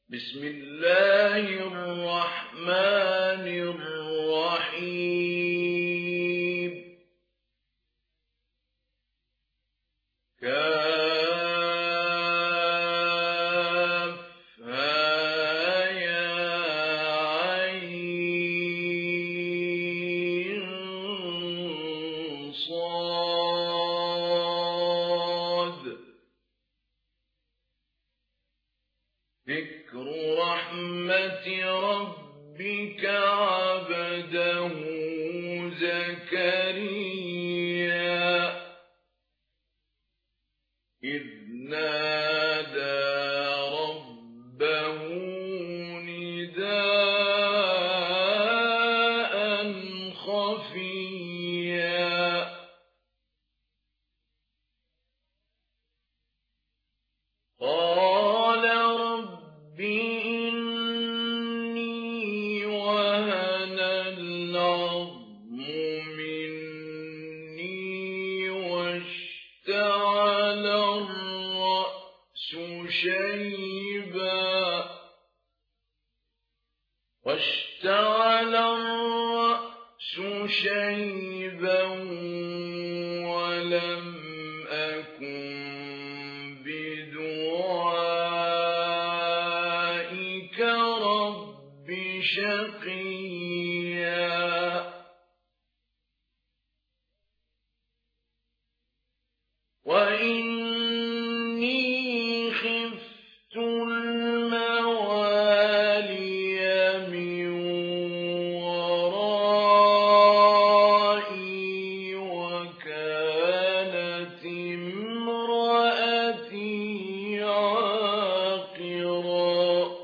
بسم الله الرحمن الرحيم كافها يا عين صاد ذكر رحمة ربك عبده زكريا إذ نادى ربه نداء خفيا قال رب إني وهن العظم مني واشتعل الرأس شيبا ولم أكن بدعائك رب شقيا وإني خفت الموالي من ورائي وكانت امرأتي عاقرا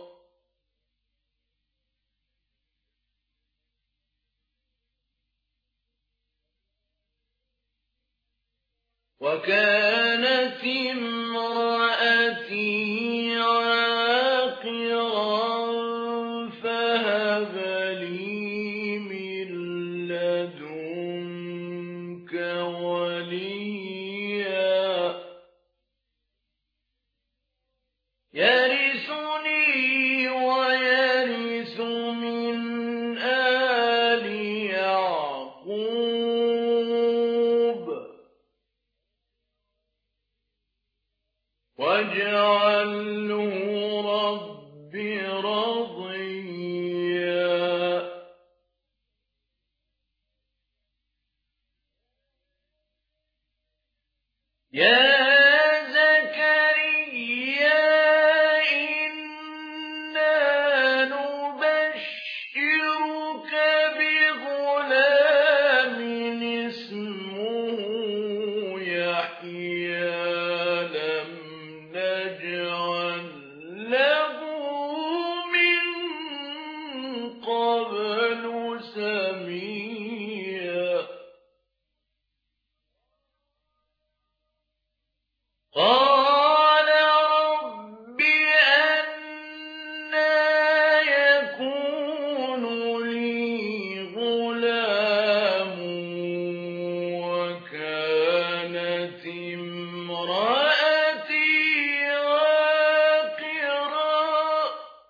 فهب لي من لدنك وليا يرثني ويرث من آل يعقوب واجعله رب رضيا يا زكريا إنا نبشرك بغلام اسمه يحيى لم نجعل له من قبل سميا قال رب أنى يكون لي غلام وكانت امرأتي عاقرا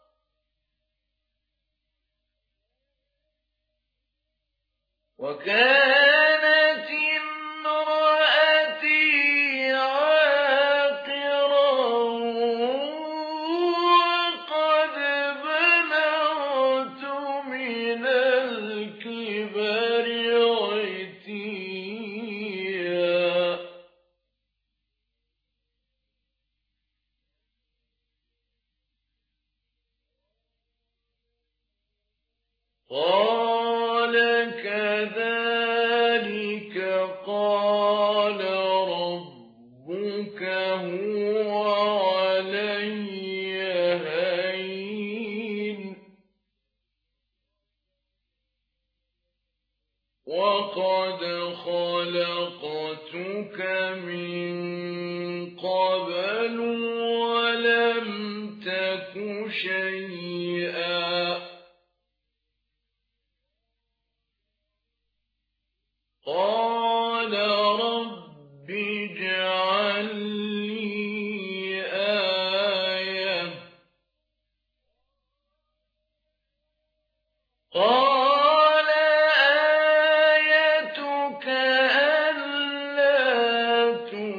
وقد بلغت من الكبر عتيا قال كذلك قال ربك هو علي هين وقد خلقتك من قبل ولم تك شيئا قال رب اجعل لي آية قال آيتك ألا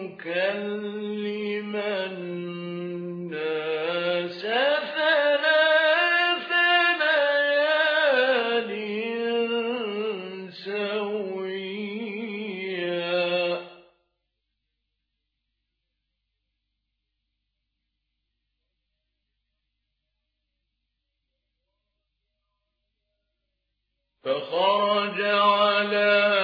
تكلم الناس ثلاث ليال سويا. فخرج على